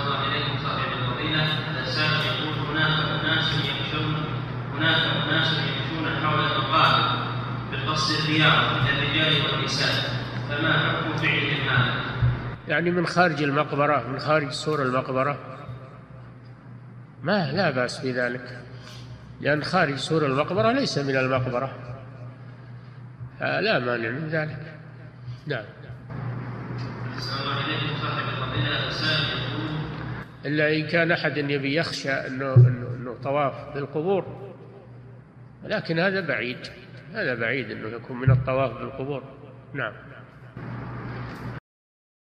الله إليكم صاحب الفضيلة. هذا السائل يقول هناك أناس يمشون حول المقابر بقصد الرياض من الرجال والنساء، فما حكم فعلهم هذا؟ يعني من خارج المقبرة، من خارج سور المقبرة، لا بأس بذلك، لأن خارج سور المقبرة ليس من المقبرة، لا مانع من ذلك. نعم. إلا إن كان أحد يبي يخشى أنه طواف بالقبور، لكن هذا بعيد أنه يكون من الطواف بالقبور. نعم.